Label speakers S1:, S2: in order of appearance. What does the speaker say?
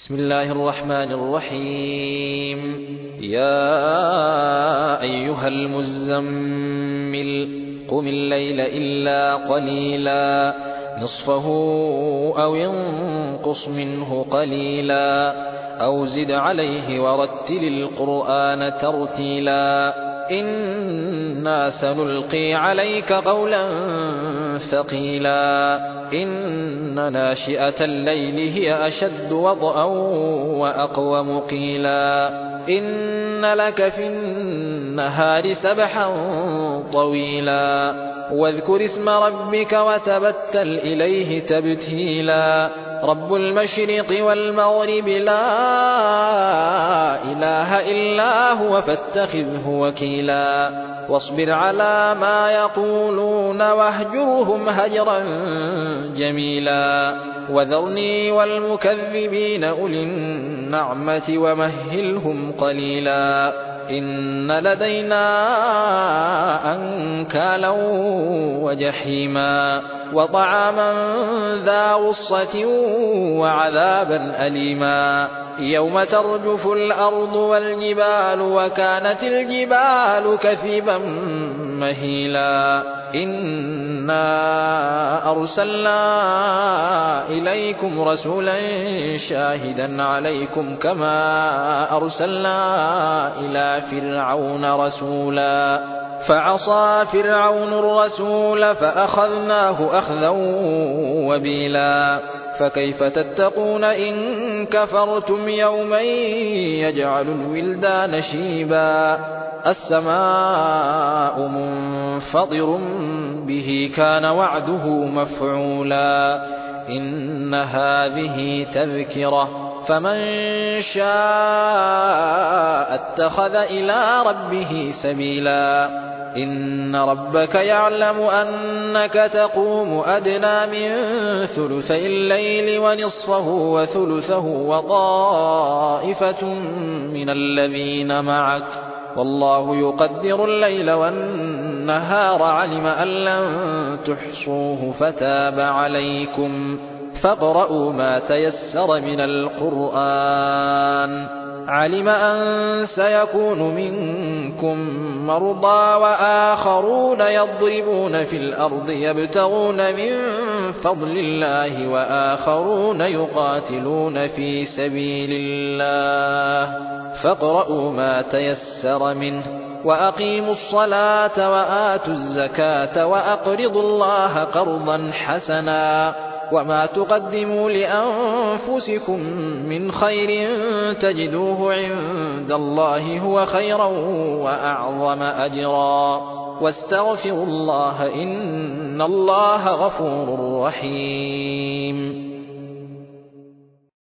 S1: بسم الله الرحمن الرحيم. يا أيها المزمل قم الليل إلا قليلا نصفه أو انقص منه قليلا أو زد عليه ورتل القرآن ترتيلا إنا سنلقي عليك قولا ثقيلا إن ناشئة الليل هي أشد وطئا وأقوم قيلا إن لك في النهار سبحا طويلا واذكر اسم ربك وتبتل إليه تبتيلا رب المشرق والمغرب لا إله إلا هو فاتخذه وكيلا واصبر على ما يقولون واهجرهم هجرا جميلا وذرني والمكذبين أولي النعمة ومهلهم قليلا إن لدينا أنكالا وجحيما وطعاما ذا غصة وعذابا أليما يوم ترجف الأرض والجبال وكانت الجبال كثيبا مهيلا إنا أرسلنا إليكم رسولا شاهدا عليكم كما أرسلنا إلى فرعون رسولا فعصى فرعون الرسول فأخذناه أخذا وبيلا فكيف تتقون إن كفرتم يوما يجعل الولدان شيبا السماء منفطر به كان وعده مفعولا إن هذه تذكرة فمن شاء اتخذ إلى ربه سبيلا إن ربك يعلم أنك تقوم أدنى من ثلثي الليل ونصفه وثلثه وطائفة من الذين معك والله يقدر الليل والنهار علم أن لن تحصوه فتاب عليكم فاقرؤوا ما تيسر من القرآن علم أن سيكون منكم مرضى وآخرون يضربون في الأرض يبتغون من فضل الله وآخرون يقاتلون في سبيل الله فاقرؤوا ما تيسر منه وأقيموا الصلاة وآتوا الزكاة وأقرضوا الله قرضا حسنا وما تقدموا لأنفسكم من خير تجدوه عند الله هو خيرا وأعظم أجرا واستغفروا الله إن الله غفور رحيم.